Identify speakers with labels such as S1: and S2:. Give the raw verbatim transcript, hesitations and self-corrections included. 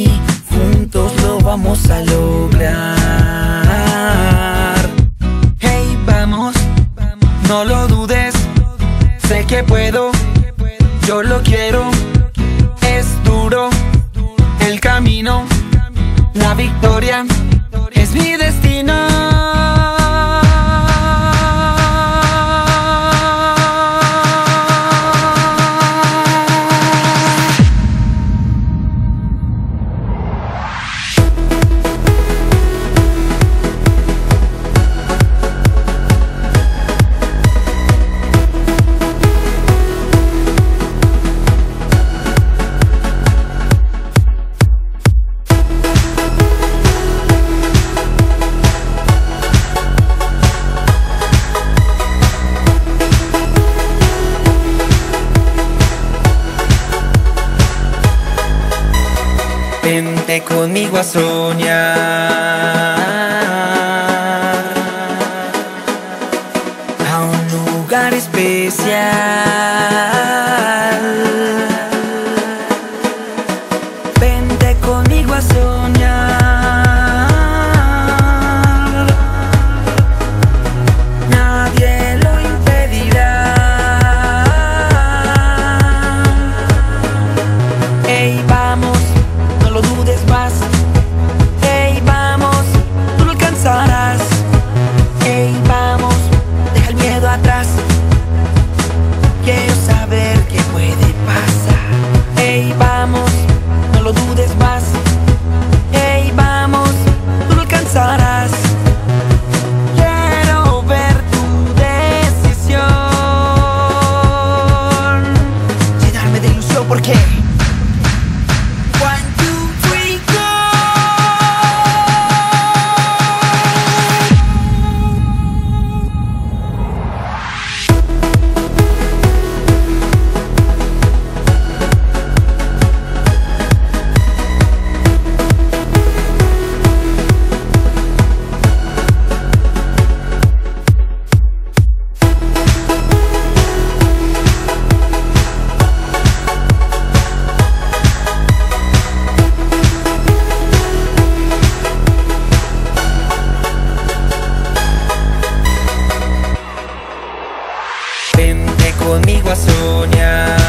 S1: mí, juntos lo vamos a lograr. Hey, vamos, no lo dudes, sé que puedo, yo lo quiero. Es duro el camino, la victoria es mi destino. Vente conmigo a soñar a un lugar especial. Vente conmigo a soñar, nadie lo impedirá. Ey, vamos, no lo dudes más. Ey, vamos, tú lo alcanzarás. Ey, vamos, deja el miedo atrás. Quiero saber qué puede pasar. Ey, vamos, no lo dudes más. Ey, vamos, tú lo alcanzarás. Quiero ver tu decisión, llenarme de ilusión porque conmigo a soñar.